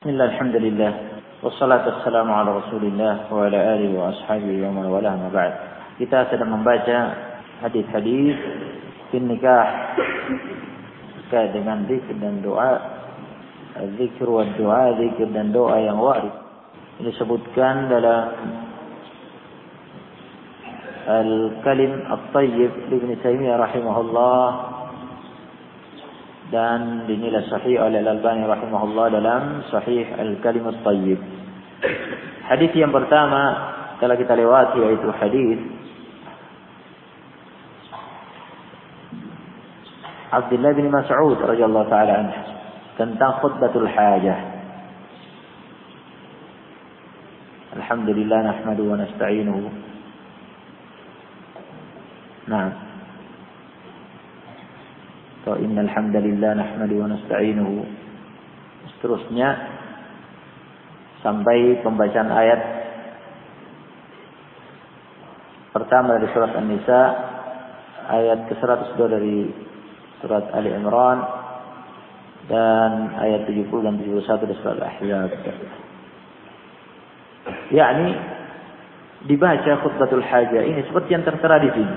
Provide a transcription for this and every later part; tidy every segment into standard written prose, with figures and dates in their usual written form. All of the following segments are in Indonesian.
Bismillah, alhamdulillah, wassalatu wassalamu ala rasulillah wa ala alihi wa ashabihi wa man walah, ma ba'd. Kita sedang membaca hadis-hadis fin nikah terkait dengan zikir dan doa, zikir wa doa, zikir dan doa yang warid. Ini disebutkan dalam Al-Kalim At-Tayyib Ibn Taimiyah rahimahullah, dan dinilai sahih oleh Al-Albani rahimahullah dalam Sahih Al-Kalim At-Tayyib. Hadis yang pertama telah kita lewati, yaitu hadis Abdullah bin Mas'ud radhiyallahu taala anhu tentang khutbatul hajah. Alhamdulillah nahmaduhu wa nasta'inuhu. Nah, innal hamdalillah nahmaduhu wa nasta'inuhu, seterusnya sampai pembacaan ayat pertama dari surat An-Nisa, ayat ke-102 dari surat Ali Imran, dan ayat 70 dan 71 dari surat Al-Ahzab. Yakni dibaca khutbatul hajah ini seperti yang tertera di sini.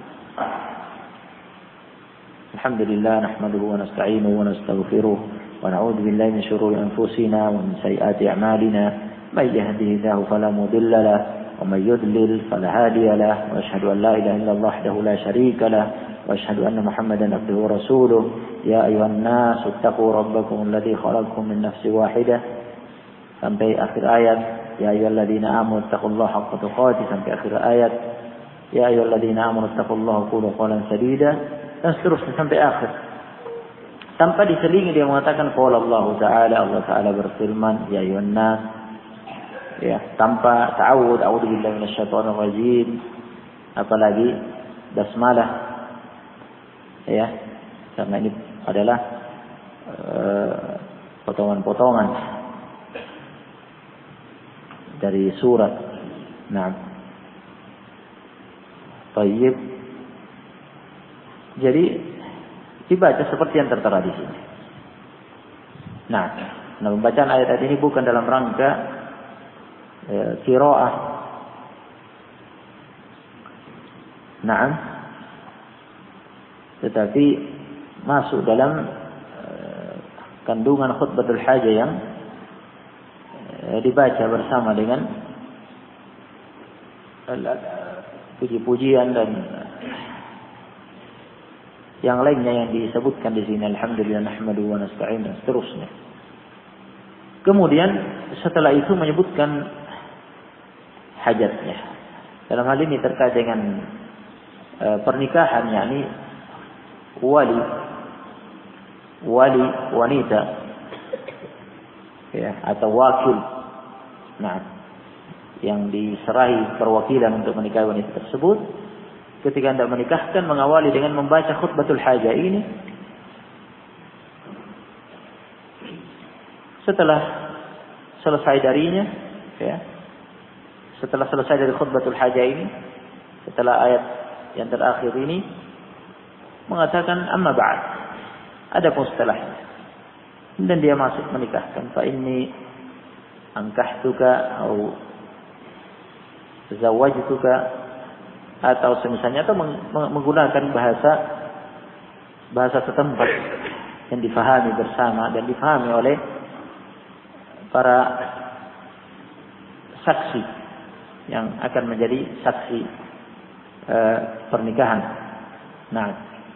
Alhamdulillah nahmaduhu wa nasta'inuhu wa nastaghfiruh wa na'udzu billahi min shururi anfusina wa min sayyiati a'malina may yahdihillahu fala mudilla lahu wa may yudlil fala hadiya lahu wa asyhadu an la ilaha illallah wahdahu la syarika lahu wa asyhadu anna Muhammadan abduhu wa rasuluh. Ya ayyuhan nas ittaqu rabbakum alladzi khalaqakum min nafsin wahidah sampai akhir ayat. Ya ayyuhalladzina amanu ittaqullaha haqqa tuqatih sampai akhir ayat. Ya ayyuhalladzina amanu ittaqullaha wa qulu qawlan sadida, dan seterusnya sampai akhir. Tanpa diselingi dia mengatakan qala Allah Ta'ala berfirman, ya ayyuhan nas, ya, tanpa ta'awud, a'udzu billahi minasyaitonir rajim, apalagi basmalah, ya, karena ini adalah potongan-potongan dari surat. Nah, Tayyib. Jadi dibaca seperti yang tertera di sini. Nah, pembacaan ayat ini bukan dalam rangka qiraah. Naam. Tetapi masuk dalam kandungan khutbatul hajah yang dibaca bersama dengan puji-pujian dan yang lainnya yang disebutkan di sini. Alhamdulillah nahmaduhu wa nasta'in, dan seterusnya. Kemudian setelah itu menyebutkan hajatnya. Dalam hal ini terkait dengan pernikahan, yakni wali wanita, ya, atau wakil, nah, yang diserahi perwakilan untuk menikahi wanita tersebut. Ketika hendak menikahkan, mengawali dengan membaca khutbatul hajah ini. Setelah selesai darinya, ya, setelah selesai dari khutbatul hajah ini, setelah ayat yang terakhir ini, mengatakan amma ba'd, adapun setelahnya, dan dia masuk menikahkan. Fa inni ankahtuka atau zawwajtuka, atau semisalnya, atau menggunakan bahasa setempat yang difahami bersama dan difahami oleh para saksi yang akan menjadi saksi pernikahan. Nah,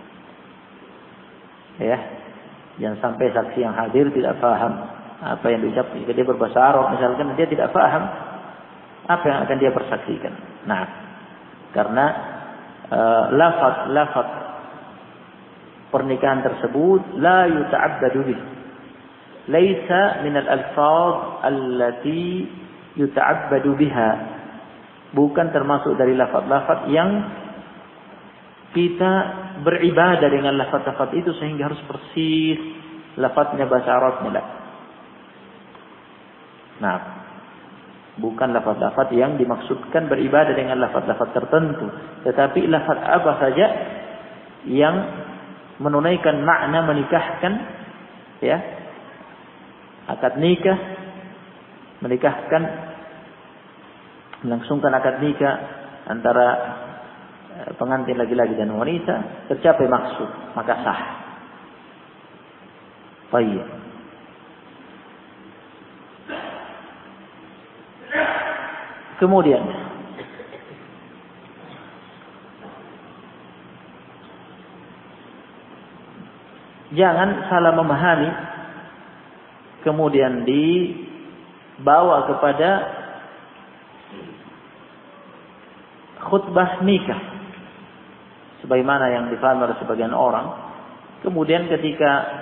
ya, yang sampai saksi yang hadir tidak paham apa yang diucapkan. Jika dia berbahasa Arab misalkan, dia tidak paham apa yang akan dia persaksikan. Nah, karena lafaz pernikahan tersebut la yuta'abbadu bih, laisa min al-alfaz allati yuta'abbadu biha, bukan termasuk dari lafaz-lafaz yang kita beribadah dengan lafaz-lafaz itu sehingga harus persis lafaznya bahasa Arabnya. Nah, bukan lafaz-lafaz yang dimaksudkan beribadah dengan lafaz-lafaz tertentu, tetapi lafaz apa saja yang menunaikan makna menikahkan, ya, akad nikah menikahkan, melangsungkan akad nikah antara pengantin laki-laki dan wanita, tercapai maksud, maka sah. Baik. Kemudian jangan salah memahami, kemudian dibawa kepada khutbah nikah sebagaimana yang difahami oleh sebagian orang. Kemudian ketika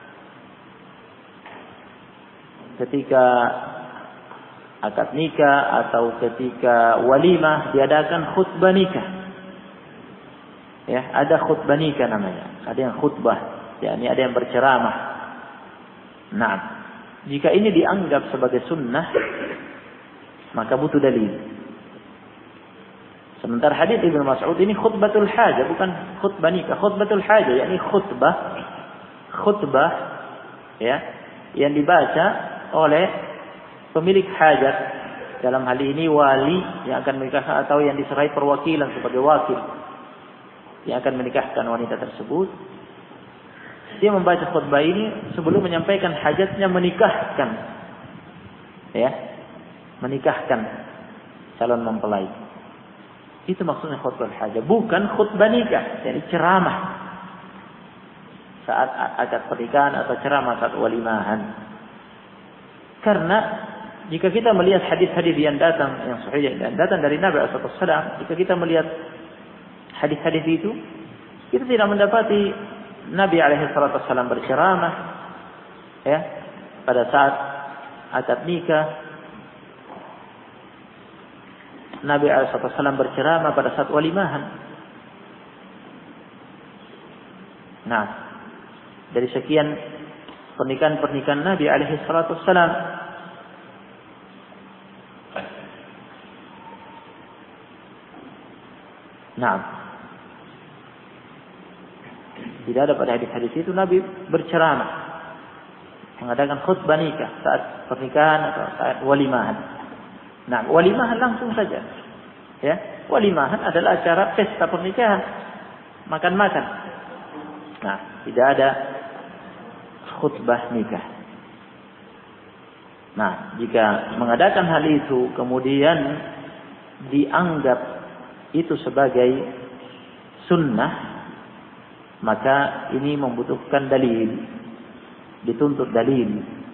akad nikah atau ketika walimah diadakan khutbah nikah. Ya, ada khutbah nikah namanya. Ada yang khutbah, yakni ada yang berceramah. Nah, jika ini dianggap sebagai sunnah, maka butuh dalil. Sementara hadis Ibnu Mas'ud ini khutbatul hajah, bukan khutbah nikah. Khutbatul hajah, yakni khutbah ya, yang dibaca oleh pemilik hajat, dalam hal ini wali yang akan menikahkan atau yang diserai perwakilan sebagai wakil yang akan menikahkan wanita tersebut. Dia membaca khutbah ini sebelum menyampaikan hajatnya menikahkan, ya, menikahkan calon mempelai. Itu maksudnya khutbah hajat, bukan khutbah nikah, jadi ceramah saat akad pernikahan atau ceramah saat walimahan. Karena jika kita melihat hadis-hadis yang sahih yang datang dari Nabi SAW, jika kita melihat hadis-hadis itu, kita tidak mendapati Nabi SAW berceramah, ya, pada saat akad nikah. Nabi SAW berceramah pada saat walimahan. Nah, dari sekian pernikahan Nabi SAW, nah, tidak ada pada hadis-hadis itu Nabi berceramah, mengadakan khutbah nikah saat pernikahan atau saat walimahan. Nah, walimahan langsung saja, ya, walimahan adalah acara pesta pernikahan, makan-makan. Nah, tidak ada khutbah nikah. Nah, jika mengadakan hal itu kemudian dianggap itu sebagai sunnah, maka ini membutuhkan dalil, dituntut dalil.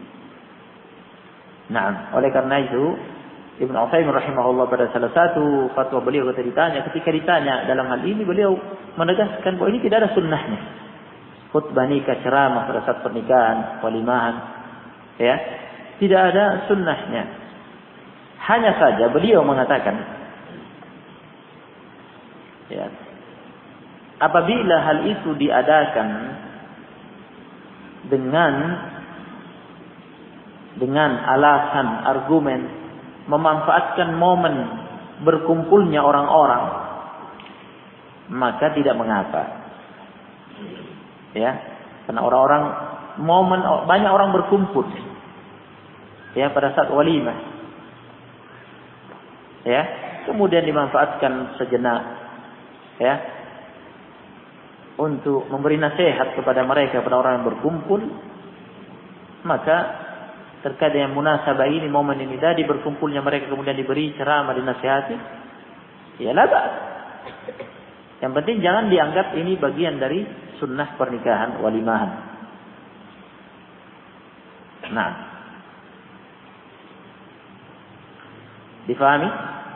Nah, oleh karena itu Ibnu Utsaimin rahimahullah pada salah satu fatwa beliau ketika ditanya dalam hal ini, beliau menegaskan bahwa ini tidak ada sunnahnya. Khutbah nikah, ceramah pada saat pernikahan, walimahan, ya, tidak ada sunnahnya. Hanya saja beliau mengatakan, ya, apabila hal itu diadakan dengan alasan, argumen, memanfaatkan momen berkumpulnya orang-orang, maka tidak mengapa. Ya, karena banyak orang berkumpul, ya, pada saat walimah, ya, kemudian dimanfaatkan sejenak, ya, untuk memberi nasihat kepada mereka, pada orang yang berkumpul, maka terkait dengan munasabah ini, momen ini tadi berkumpulnya mereka kemudian diberi ceramah, dinasihati, ya lah. Yang penting jangan dianggap ini bagian dari sunnah pernikahan walimahan. Nah, difahami?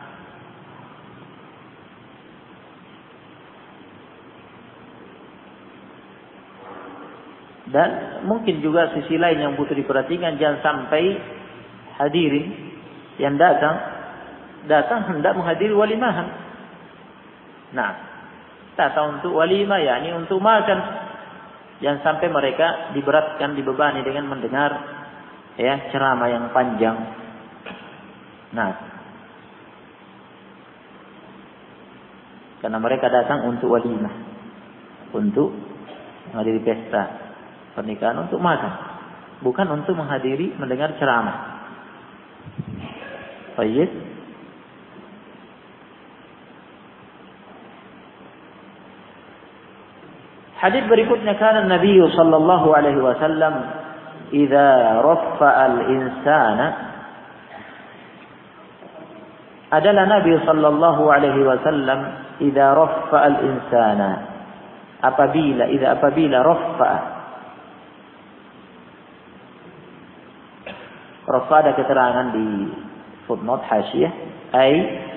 Dan mungkin juga sisi lain yang butuh diperhatikan, jangan sampai hadirin yang datang hendak menghadiri walimahan. Nah, datang untuk walimah, yakni untuk makan. Jangan sampai mereka diberatkan, dibebani dengan mendengar, ya, ceramah yang panjang. Nah, karena mereka datang untuk walimah, untuk menghadiri pesta pernikahan, untuk makan, bukan untuk menghadiri mendengar ceramah. Baik. Hadis berikutnya, kana Nabi sallallahu alaihi wasallam idza raffa'a al-insana, adalah Nabi sallallahu alaihi wasallam idza raffa'a al-insana, apabila raffa'a, ada keterangan di footnote hasyiyah, ay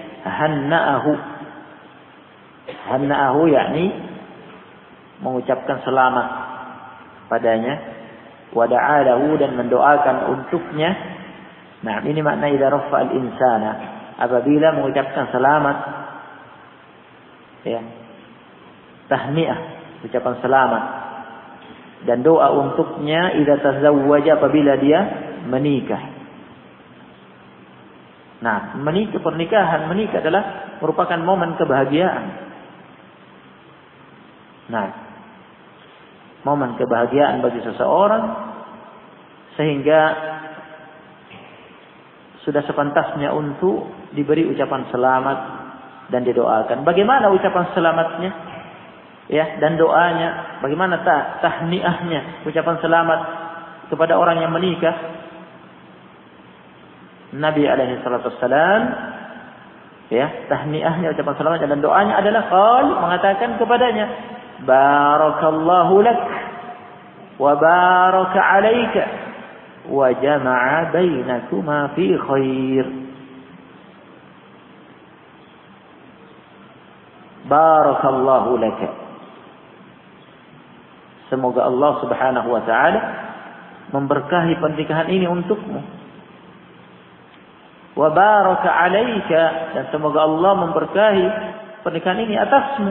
hanna'ahu yakni mengucapkan selamat padanya, wa da'alahu dan mendoakan untuknya. Nah, ini makna idza rafa'al insana, apabila mengucapkan selamat, ya, tahniah, ucapan selamat, dan doa untuknya idza tazawwaja, apabila dia menikah. Nah, menikah adalah merupakan momen kebahagiaan. Nah, momen kebahagiaan bagi seseorang, sehingga sudah sepantasnya untuk diberi ucapan selamat dan didoakan. Bagaimana ucapan selamatnya? Ya, dan doanya, bagaimana tahniahnya, ucapan selamat kepada orang yang menikah? Nabi alaihi salatu wassalam, ya, tahniahnya, ucapan selamat dan doanya adalah mengatakan kepadanya, barakallahu lak wa baraka alaika wa jama'a bainakuma fi khair. Barakallahu lak, semoga Allah Subhanahu wa taala memberkahi pernikahan ini untukmu. Wa baraka alaika, dan semoga Allah memberkahi pernikahan ini atasmu.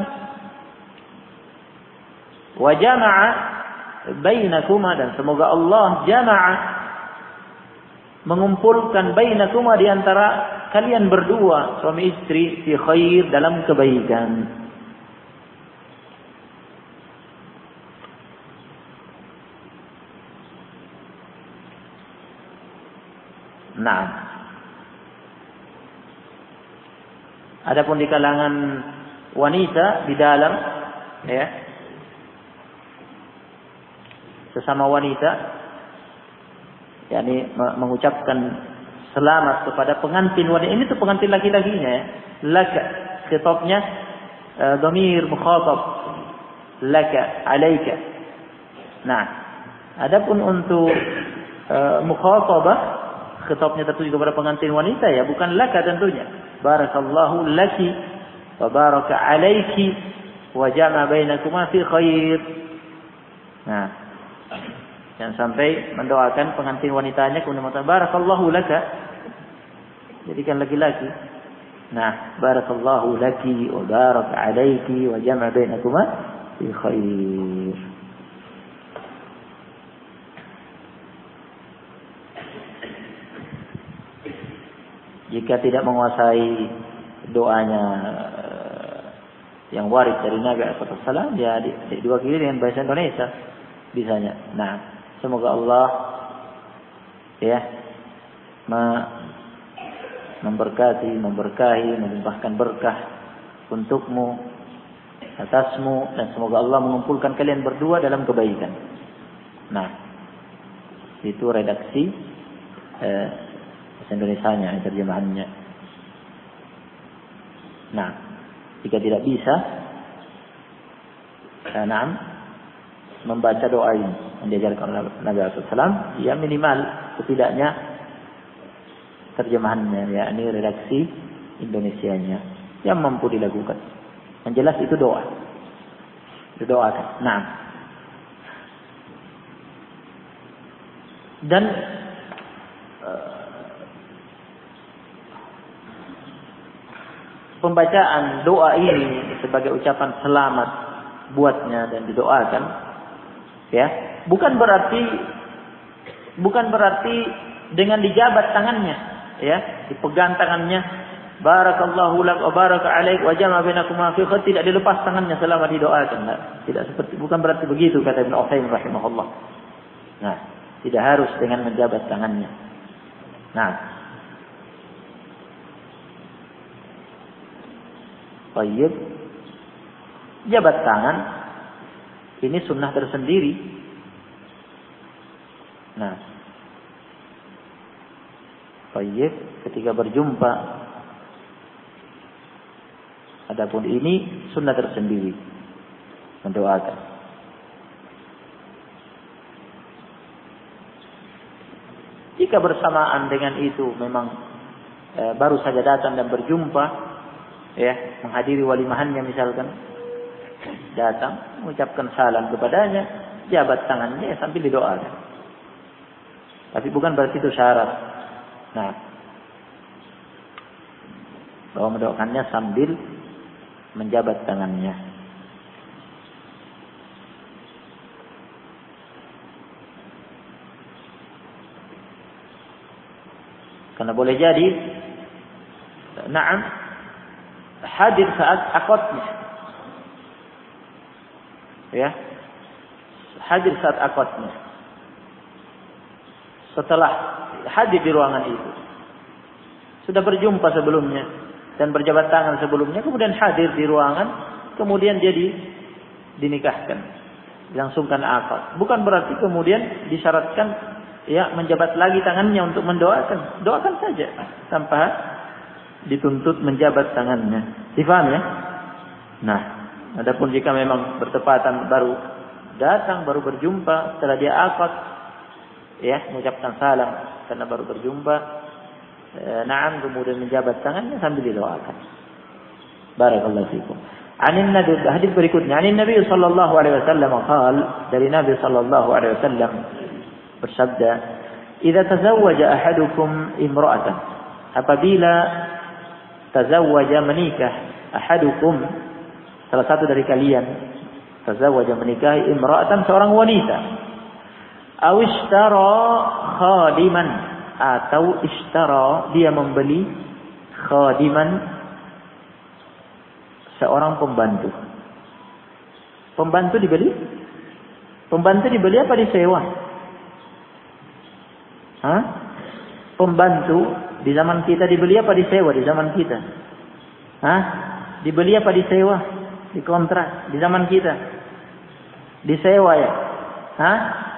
Wa jama'a bainakuma, dan semoga Allah jama'a, mengumpulkan bainakuma, di antara kalian berdua, suami istri, fi khair, dalam kebaikan. Nah, adapun di kalangan wanita di dalam, ya, sesama wanita, yakni mengucapkan selamat kepada pengantin wanita. Ini tuh pengantin laki-lakinya, ya. Laka, khitabnya dhamir mukhatab, laka, alaika. Nah, adapun untuk mukhatabah, khitabnya tertuju kepada pengantin wanita, ya, bukan laka tentunya. Barakallahu laki wa baraka alaiki wa jama'a bainakuma fi khair. Nah, jangan sampai mendoakan pengantin wanitanya kemudian mengatakan barakallahu laka, jadikan laki-laki. Nah, barakallahu laki wa baraka alaiki wa jama'a bainakuma fi khair. Jika tidak menguasai doanya yang waris dari Nabi SAW, ya diwakili dengan bahasa Indonesia bisanya. Nah, semoga Allah, ya, memberkahi, melimpahkan berkah untukmu, atasmu, dan semoga Allah mengumpulkan kalian berdua dalam kebaikan. Nah, itu redaksi Indonesianya, terjemahannya. Nah, jika tidak bisa, membaca doa ini yang diajarkan oleh Nabi SAW, ya minimal setidaknya terjemahannya, ya ini redaksi Indonesianya yang mampu dilakukan. Yang jelas itu doa, didoakan. Nah, dan pembacaan doa ini sebagai ucapan selamat buatnya dan didoakan, ya, bukan berarti dengan dijabat tangannya, ya, dipegang tangannya, barakallahu lak wa baraka alaik wa jama'a bainakuma fi khair, tidak dilepas tangannya selama didoakan. Nah, bukan berarti begitu kata Ibnu Utsaimin rahimahullah. Nah, tidak harus dengan menjabat tangannya. Nah, Baik. Jabat tangan ini sunnah tersendiri. Nah, baik, ketika berjumpa. Adapun ini sunnah tersendiri, mendoakan. Jika bersamaan dengan itu memang baru saja datang dan berjumpa, ya, menghadiri walimahannya misalkan, datang mengucapkan salam kepadanya, jabat tangannya sambil didoakan. Tapi bukan berarti itu syarat. Nah, bahwa mendoakannya sambil menjabat tangannya. Karena boleh jadi, na'am, hadir saat akadnya. Ya, hadir saat akadnya. Setelah hadir di ruangan itu, sudah berjumpa sebelumnya dan berjabat tangan sebelumnya, kemudian hadir di ruangan, kemudian dia dinikahkan, dilangsungkan akad. Bukan berarti kemudian disyaratkan ya menjabat lagi tangannya untuk mendoakan. Doakan saja tanpa dituntut menjabat tangannya. Difaham ya? Nah, adapun jika memang bertepatan baru datang, baru berjumpa setelah dia akad, ya, mengucapkan salam karena baru berjumpa, na'am, kemudian menjabat tangannya sambil didoakan. Barakallahu fikum. Anin Nabi, hadis berikutnya, anin Nabi sallallahu alaihi wasallam qaal, dari Nabi sallallahu alaihi wasallam bersabda, "Idza tazawwaja ahadukum imra'atan," apabila tazawwaja menikah, ahadukum, salah satu dari kalian, tazawwaja menikahi imra'atan, seorang wanita, aw ishtara khadiman, atau ishtara, dia membeli, khadiman, seorang pembantu. Pembantu dibeli? Pembantu dibeli apa disewa? Hah? Pembantu di zaman kita dibeli apa disewa di zaman kita? Hah? Dibeli apa disewa? Dikontrak di zaman kita? Disewa ya? Hah?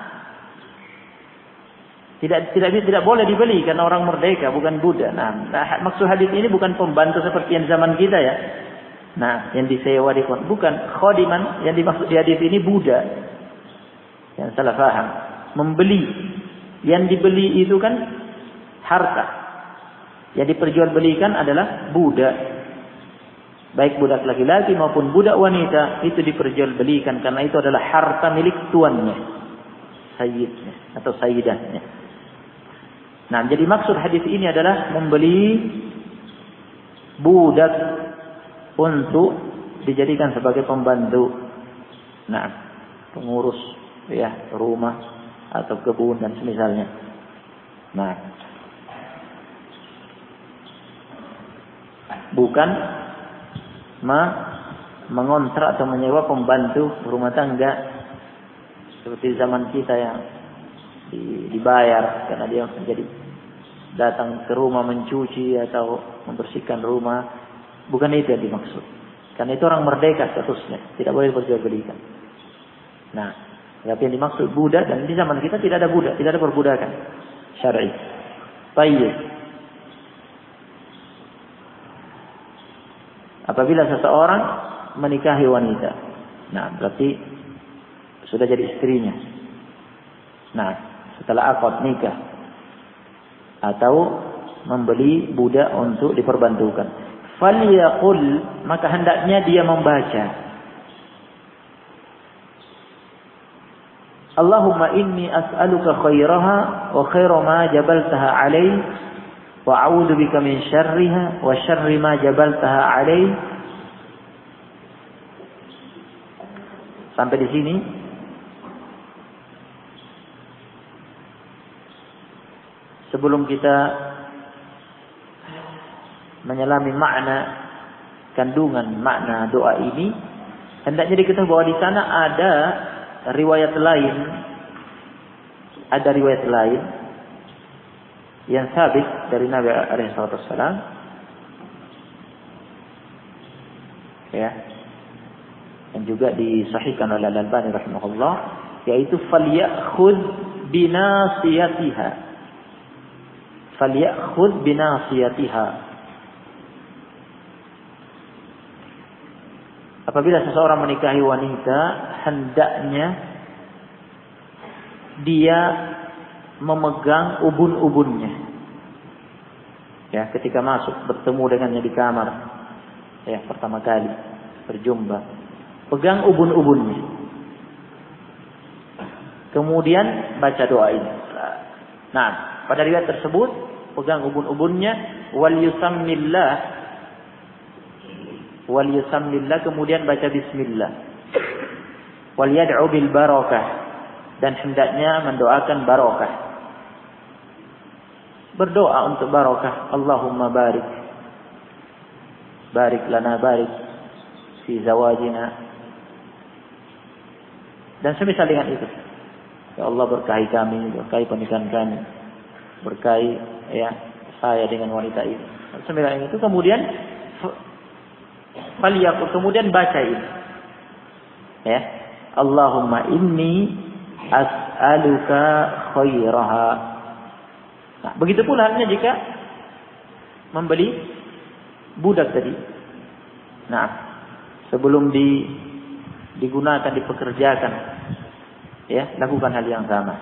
Tidak boleh dibeli karena orang merdeka, bukan budak. Nah, maksud hadis ini bukan pembantu seperti yang zaman kita ya. Nah, yang disewa bukan khadiman, yang dimaksud di hadis ini budak. Yang salah paham. Membeli. Yang dibeli itu kan harta. Yang diperjualbelikan adalah budak. Baik budak laki-laki maupun budak wanita itu diperjualbelikan karena itu adalah harta milik tuannya, sayyidnya atau sayyidahnya. Nah, jadi maksud hadis ini adalah membeli budak untuk dijadikan sebagai pembantu. Nah, pengurus ya rumah atau kebun dan semisalnya. Nah, bukan mengontrak atau menyewa pembantu rumah tangga seperti zaman kita yang dibayar karena dia menjadi datang ke rumah mencuci atau membersihkan rumah. Bukan itu yang dimaksud. Karena itu orang merdeka statusnya, tidak boleh diperjualbelikan. Nah, tapi yang dimaksud budak, dan di zaman kita tidak ada budak, tidak ada perbudakan syar'i. Baik. Apabila seseorang menikahi wanita, nah berarti sudah jadi istrinya. Nah, setelah akad nikah atau membeli budak untuk diperbantukan, falyaqul, maka hendaknya dia membaca, Allahumma inni as'aluka khairaha wa khaira ma jabaltaha alaihi wa a'udzu bika min syarriha wa syarri ma jabaltaha alaihi. Sampai di sini. Sebelum kita menyelami makna, kandungan makna doa ini, hendaknya diketahui bahwa di sana ada riwayat lain, yang sabit dari Nabi alaihi wasallam Ya. Dan juga disahihkan oleh Al-Albani rahimahullah, yaitu falyakhudh binasiyatiha. Falyakhudh binasiyatiha. Apabila seseorang menikahi wanita, hendaknya dia memegang ubun-ubunnya. Ya, ketika masuk bertemu dengannya di kamar, ya pertama kali berjumpa, pegang ubun-ubunnya. Kemudian baca doa ini. Nah, pada riwayat tersebut pegang ubun-ubunnya wal yusammillah, kemudian baca bismillah. Wal yad'u bil barakah, dan hendaknya mendoakan barakah. Berdoa untuk barakah. Allahumma barik. Barik lana, barik fi zawajina. Dan semisal dengan itu. Ya Allah, berkahi kami, berkahi pernikahan kami. Berkahi ya saya dengan wanita ini. Semisal itu kemudian kemudian baca ini. Ya. Allahumma inni as'aluka khairaha. Nah, begitu pula halnya jika membeli budak tadi. Nah, sebelum digunakan, dipekerjakan, ya, lakukan hal yang sama.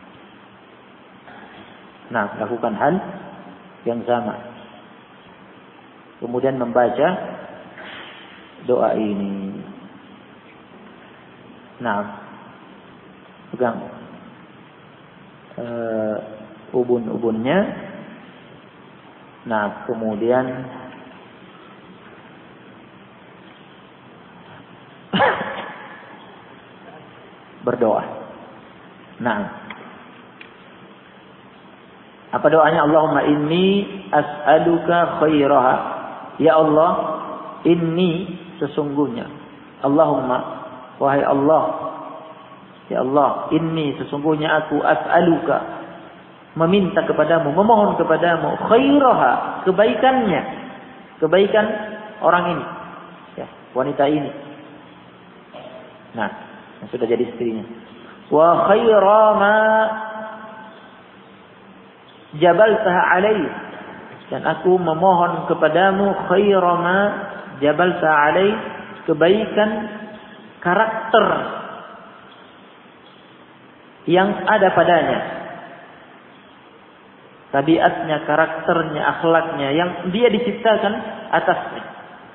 Nah, lakukan hal yang sama. Kemudian membaca doa ini. Nah, pegang ubun-ubunnya. Nah, kemudian berdoa. Nah, apa doanya? Allahumma inni as'aluka khairaha. Ya Allah, inni sesungguhnya. Allahumma, wahai Allah. Ya Allah, inni sesungguhnya aku as'aluka, meminta kepadamu, memohon kepadamu khairaha, kebaikannya, kebaikan orang ini, ya, wanita ini. Nah, yang sudah jadi istrinya. Wa khaira ma jabaltaha alaihi, dan aku memohon kepadamu khaira ma jabaltaha alaihi, kebaikan karakter yang ada padanya, tabiatnya, karakternya, akhlaknya yang dia diciptakan atasnya.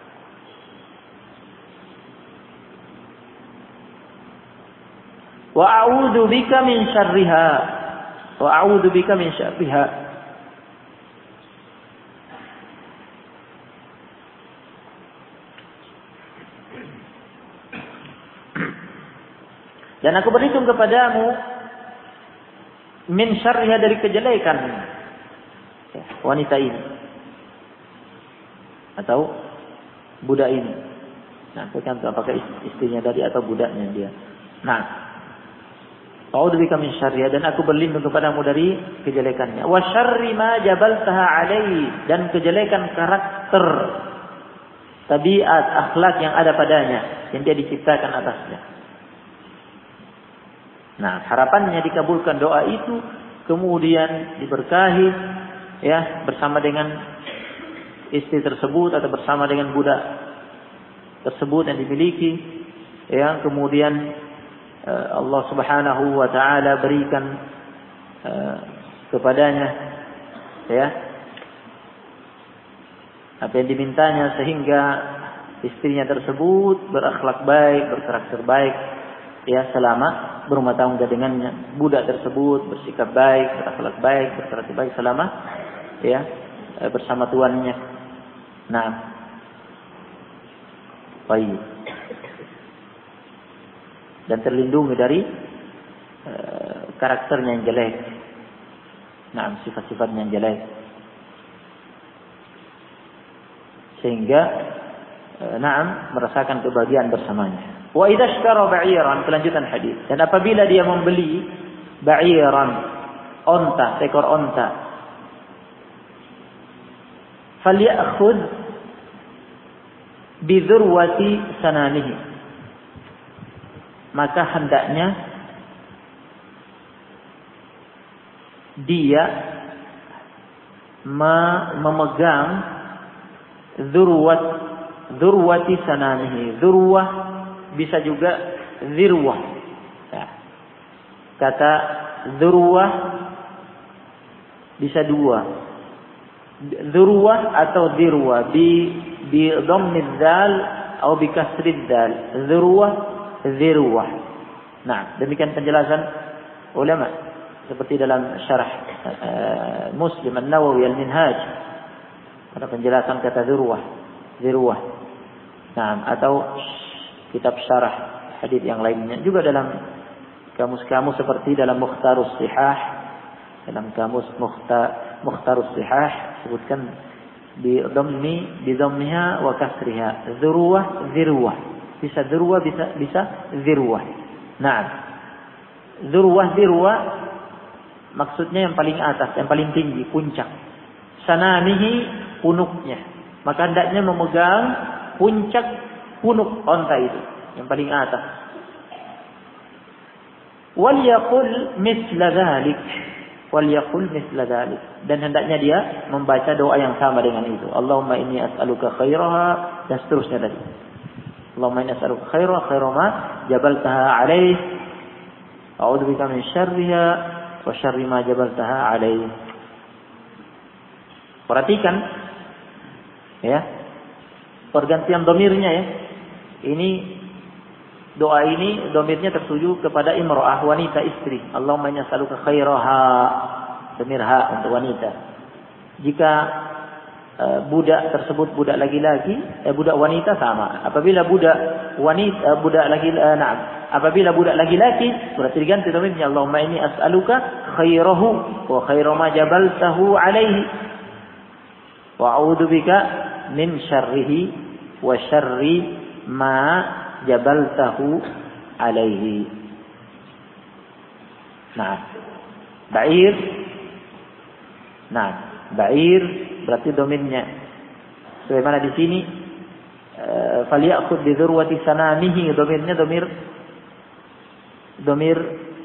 Wa a'udzu bika min syarriha. Wa a'udzu bika min syarriha. Dan aku berlindung kepadamu min syarriha, dari kejelekan wanita ini atau budak ini. Nah, tergantung apakah istrinya tadi atau budaknya dia. Nah, a'udzubika min syarriha, dan aku berlindung kepadamu dari kejelekannya. Wa syarri ma jabaltaha alaihi, dan kejelekan karakter, tabiat, akhlak yang ada padanya, yang dia diciptakan atasnya. Nah, harapannya dikabulkan doa itu, kemudian diberkahi, ya, bersama dengan istri tersebut atau bersama dengan budak tersebut yang dimiliki, ya, kemudian Allah Subhanahu wa taala berikan kepadanya, ya, apa yang dimintanya, sehingga istrinya tersebut berakhlak baik, berkarakter baik, ya, selama berumah tangga dengannya. Budak tersebut bersikap baik, berakhlak baik, berkarakter baik selama, ya, bersama tuannya. Nah, baik, dan terlindungi dari karakternya yang jelek. Nah, sifat-sifatnya yang jelek, sehingga merasakan kebahagiaan bersamanya. Wa idza ishtara ba'iran, kelanjutan hadis. Dan apabila dia membeli ba'iran, onta, seekor onta, falyakhudh Bidzurwati sananihi. Maka hendaknya dia memegang dzurwati sananihi. Dzurwah bisa juga dzirwah. Ya. Kata dzurwah bisa dua. Dzurwah atau dzirwah bi dhammid dzal atau bi kasrid dzal. Dzirwah. Nah, demikian penjelasan ulama seperti dalam syarah Muslim An-Nawawi Al-Minhaj. Ada penjelasan kata dzirwah. Nah, atau kitab syarah hadis yang lainnya juga dalam kamus-kamus seperti dalam Mukhtarus Shihah, dalam kamus Mukhtarus Shihah sebutkan bi dhammiha wa kasriha dzirwah. Bisa dzirwah bisa dzirwah. Nah, dzirwah maksudnya yang paling atas, yang paling tinggi, puncak. Sananihi punuknya. Maka hendaknya memegang puncak punuk onta itu, yang paling atas. Wal yaqul misla dzalik. Dan hendaknya dia membaca doa yang sama dengan itu. Allahumma inni as'aluka khairaha, dan seterusnya tadi. Allahumma inni as'aluka khaira ma jabaltaha alaih. A'udzubika min syarriha wa syarri ma jabaltaha alaih. Perhatikan ya, pergantian dhamirnya ya. Ini doa ini dhamirnya tertuju kepada imra'ah, wanita, istri. Allahumma inni as'aluka khairaha, dhamir ha untuk wanita. Jika budak tersebut budak laki-laki, budak wanita sama. Apabila budak wanita, apabila budak laki-laki berarti diganti dhamirnya Allahumma inni as'aluka khairahu wa khaira ma jabaltahu alaihi wa a'udzubika min syarrihi wa syarri ma jabaltahu alaihi. Ba'ir berarti dominnya sebagaimana di sini falyaqud bi dzurwati sanamihi, domirnya domir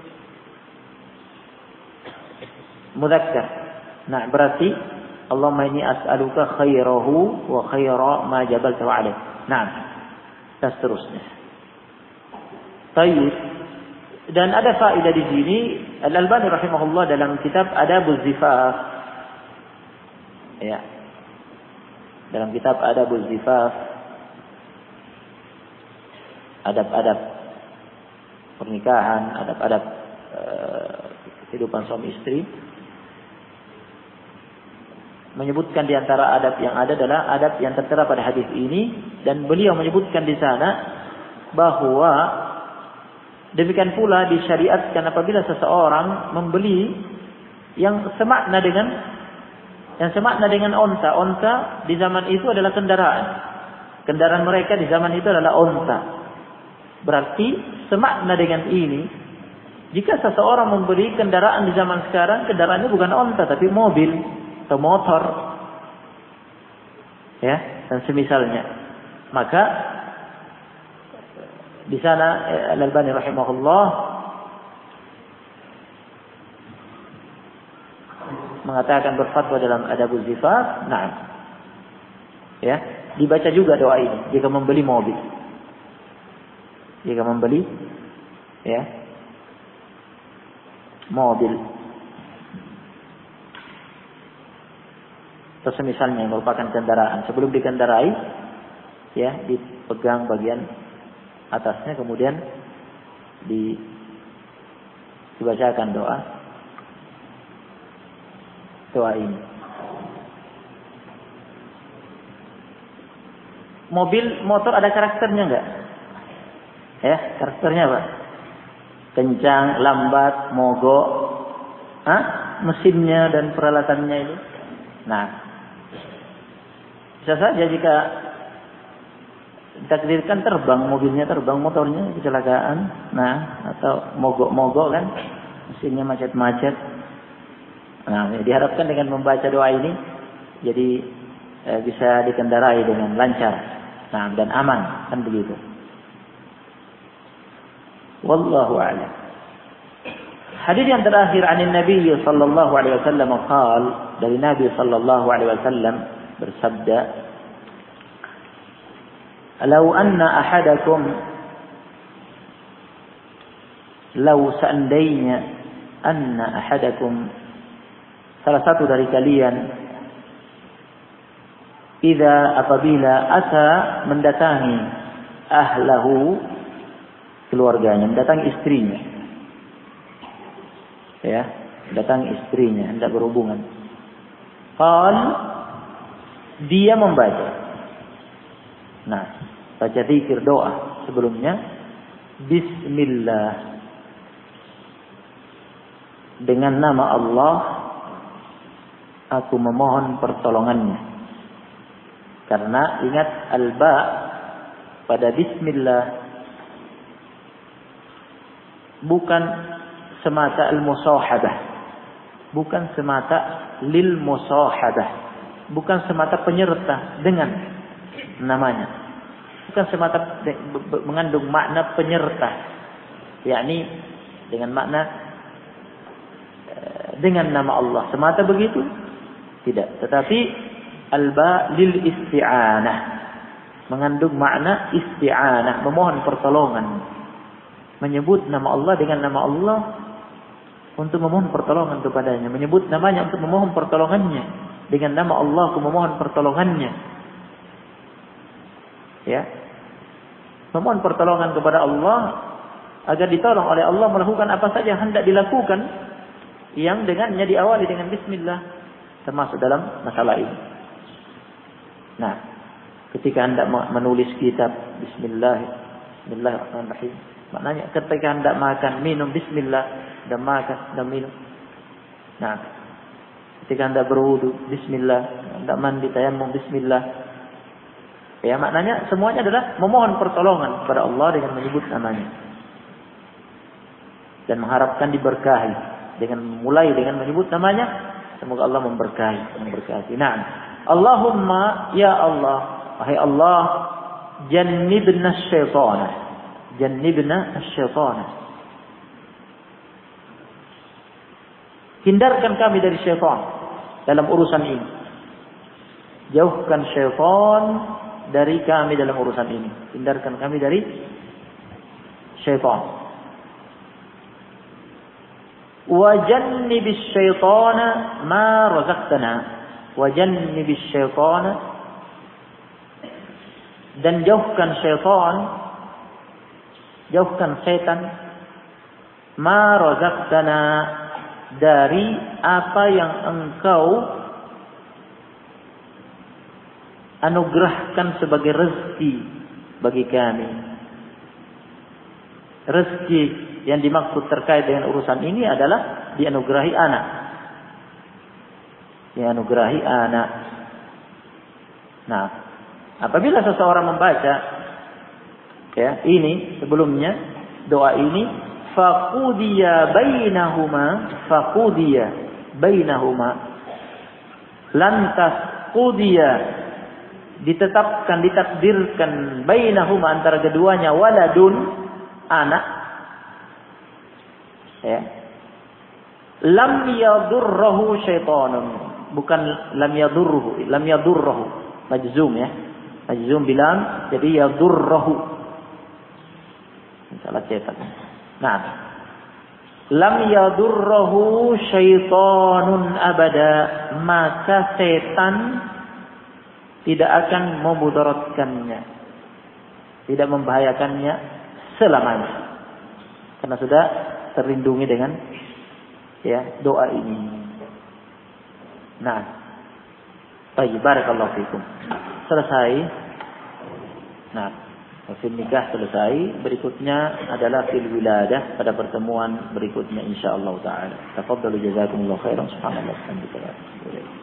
mudzakkar. Nah, berarti Allahumma inni as'aluka khairahu wa khaira ma jabaltahu alaihi. Nah, dan seterusnya. Baik. Dan ada faedah di sini, Al-Albani rahimahullah dalam kitab Adabuz Zifaf. Ya. Dalam kitab Adabuz Zifaf, adab-adab pernikahan, adab-adab kehidupan suami istri, menyebutkan di antara adab yang ada adalah adab yang tertera pada hadis ini, dan beliau menyebutkan di sana bahwa demikian pula disyariatkan apabila seseorang membeli yang semakna dengan onta. Onta di zaman itu adalah kendaraan. Kendaraan mereka di zaman itu adalah onta. Berarti semakna dengan ini, jika seseorang membeli kendaraan di zaman sekarang, kendaraannya bukan onta tapi mobil atau motor, ya, dan semisalnya, maka di sana Al-Albani rahimahullah mengatakan, berfatwa dalam Adabuz Zifaf, ya, dibaca juga doa ini jika membeli mobil. Jika membeli ya mobil atau semisalnya yang merupakan kendaraan, sebelum dikendarai ya dipegang bagian atasnya, kemudian dibacakan doa ini. Mobil, motor ada karakternya enggak? Ya, karakternya apa? Kencang, lambat, mogok, mesinnya dan peralatannya itu. Nah, bisa saja jika ditakdirkan terbang mobilnya, terbang motornya, kecelakaan, atau mogok-mogok kan, mesinnya macet-macet. Nah, diharapkan dengan membaca doa ini, jadi bisa dikendarai dengan lancar. Nah, dan aman, kan begitu. Wallahu a'lam. Hadis yang terakhir dari Nabi sallallahu alaihi wasallam qaal, dari Nabi sallallahu alaihi wasallam bersabda, "Lau anna ahadakum, lau seandainya anna ahadakum, salah satu dari kalian, apabila ata mendatangi ahlahu, keluarganya, mendatangi istrinya, ya, mendatangi istrinya, hendak berhubungan, qal, dia membaca, nah, baca zikir doa sebelumnya, Bismillah, dengan nama Allah aku memohon pertolongannya. Karena ingat al-ba pada bismillah bukan semata al-musahabah, bukan semata lil musahabah, bukan semata penyerta dengan namanya, bukan semata mengandung makna penyerta, yakni dengan makna dengan nama Allah semata begitu, tidak, tetapi al-ba lil isti'anah, mengandung makna isti'anah, memohon pertolongan, menyebut nama Allah dengan nama Allah untuk memohon pertolongan kepadanya, menyebut namanya untuk memohon pertolongannya, dengan nama Allah aku memohon pertolongannya, ya, memohon pertolongan kepada Allah agar ditolong oleh Allah melakukan apa saja yang hendak dilakukan yang dengannya diawali dengan bismillah, termasuk dalam masalah ini. Nah, ketika Anda menulis kitab Bismillahirrahmanirrahim, maknanya ketika Anda makan, minum bismillah, dan makan dan minum. Nah, ketika Anda berwudu, bismillah, Anda mandi, tayammum, bismillah. Ya, maknanya semuanya adalah memohon pertolongan kepada Allah dengan menyebut namanya. Dan mengharapkan diberkahi dengan mulai dengan menyebut namanya, semoga Allah memberkahi. Nah, Allahumma, ya Allah, wahai Allah, jannibna syaitana, hindarkan kami dari syaitan dalam urusan ini, jauhkan syaitan dari kami dalam urusan ini, hindarkan kami dari syaitan. Wa jannibis syaitana ma razaqtana, wajannibis syaitana, dan jauhkan syaitan, jauhkan setan, ma razaqtana, dari apa yang engkau anugerahkan sebagai rezeki bagi kami. Rezeki yang dimaksud terkait dengan urusan ini adalah dianugerahi anak. Dianugerahi anak. Nah, apabila seseorang membaca ya ini sebelumnya, doa ini, faqudiya bainahuma, lantas qudiya, ditetapkan, ditakdirkan, bainahuma, antara keduanya, waladun, anak, ya, lam yadurruhu syaitanun, bukan lam yadurruhu, majzum, ya, majzum bilang, jadi yadurruhu, salah cetak. Nah, lam yadurruhu syaitanun abada, maka setan tidak akan memudaratkannya, tidak membahayakannya selamanya, karena sudah terlindungi dengan ya doa ini. Nah, baik, barakallahu fikum. Selesai. Nah, fil nikah selesai. Berikutnya adalah fil wiladah pada pertemuan berikutnya insyaallah taala. Tafadhalu jazakumullahu khairan. Subhanallah.